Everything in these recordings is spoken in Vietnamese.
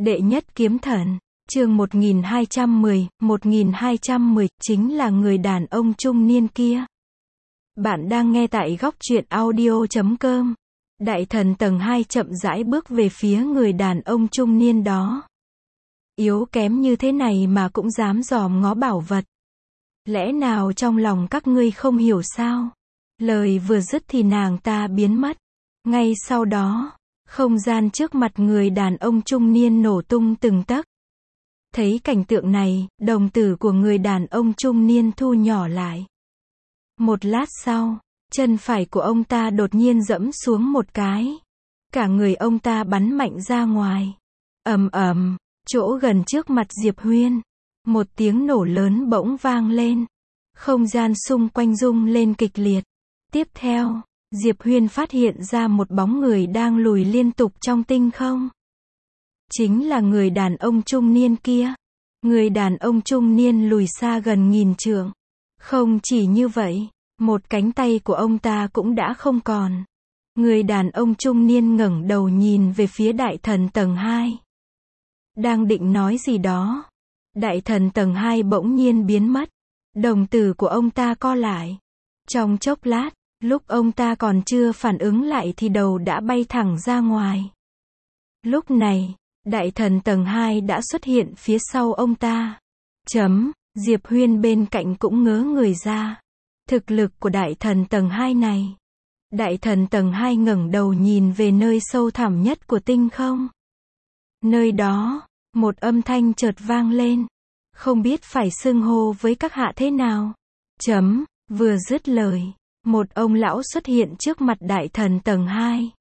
Đệ nhất kiếm thần, chương 1210, chính là người đàn ông trung niên kia. Bạn đang nghe tại góc truyện audio.com. Đại thần tầng 2 chậm rãi bước về phía người đàn ông trung niên đó. Yếu kém như thế này mà cũng dám dòm ngó bảo vật. Lẽ nào trong lòng các ngươi không hiểu sao? Lời vừa dứt thì nàng ta biến mất. Ngay sau đó, không gian trước mặt người đàn ông trung niên nổ tung từng tấc. Thấy cảnh tượng này, đồng tử của người đàn ông trung niên thu nhỏ lại. Một lát sau, chân phải của ông ta đột nhiên giẫm xuống một cái. Cả người ông ta bắn mạnh ra ngoài. Ầm ầm, chỗ gần trước mặt Diệp Huyên. Một tiếng nổ lớn bỗng vang lên. Không gian xung quanh rung lên kịch liệt. Tiếp theo, Diệp Huyên phát hiện ra một bóng người đang lùi liên tục trong tinh không. Chính là người đàn ông trung niên kia. Người đàn ông trung niên lùi xa gần nghìn trượng. Không chỉ như vậy, một cánh tay của ông ta cũng đã không còn. Người đàn ông trung niên ngẩng đầu nhìn về phía đại thần tầng 2. Đang định nói gì đó. Đại thần tầng 2 bỗng nhiên biến mất. Đồng tử của ông ta co lại. Trong chốc lát, lúc ông ta còn chưa phản ứng lại thì đầu đã bay thẳng ra ngoài. Lúc này, đại thần tầng 2 đã xuất hiện phía sau ông ta. Diệp Huyên bên cạnh cũng ngớ người ra. Thực lực của đại thần tầng 2 này. Đại thần tầng 2 ngẩng đầu nhìn về nơi sâu thẳm nhất của tinh không. Nơi đó, một âm thanh chợt vang lên. Không biết phải xưng hô với các hạ thế nào. Vừa dứt lời, một ông lão xuất hiện trước mặt đại thần tầng 2.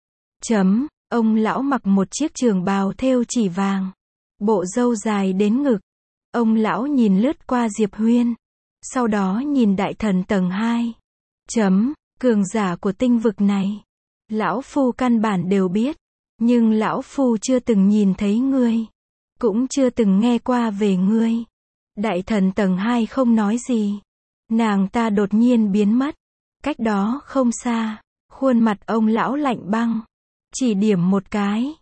Ông lão mặc một chiếc trường bào thêu chỉ vàng. Bộ râu dài đến ngực. Ông lão nhìn lướt qua Diệp Huyên. Sau đó nhìn đại thần tầng 2. Cường giả của tinh vực này. Lão phu căn bản đều biết. Nhưng lão phu chưa từng nhìn thấy ngươi. Cũng chưa từng nghe qua về ngươi. Đại thần tầng 2 không nói gì. Nàng ta đột nhiên biến mất. Cách đó không xa, khuôn mặt ông lão lạnh băng. Chỉ điểm một cái.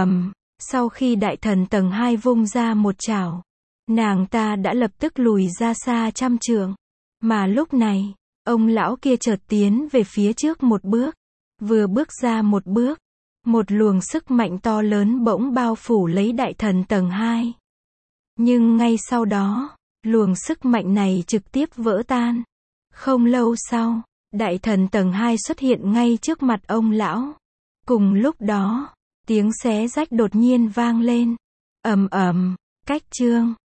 Sau khi đại thần tầng 2 vung ra một chảo, nàng ta đã lập tức lùi ra xa trăm trượng. Mà lúc này, ông lão kia chợt tiến về phía trước một bước. Vừa bước ra một bước, một luồng sức mạnh to lớn bỗng bao phủ lấy đại thần tầng 2. Nhưng ngay sau đó, luồng sức mạnh này trực tiếp vỡ tan. Không lâu sau, đại thần tầng 2 xuất hiện ngay trước mặt ông lão. Cùng lúc đó, tiếng xé rách đột nhiên vang lên. Cách chương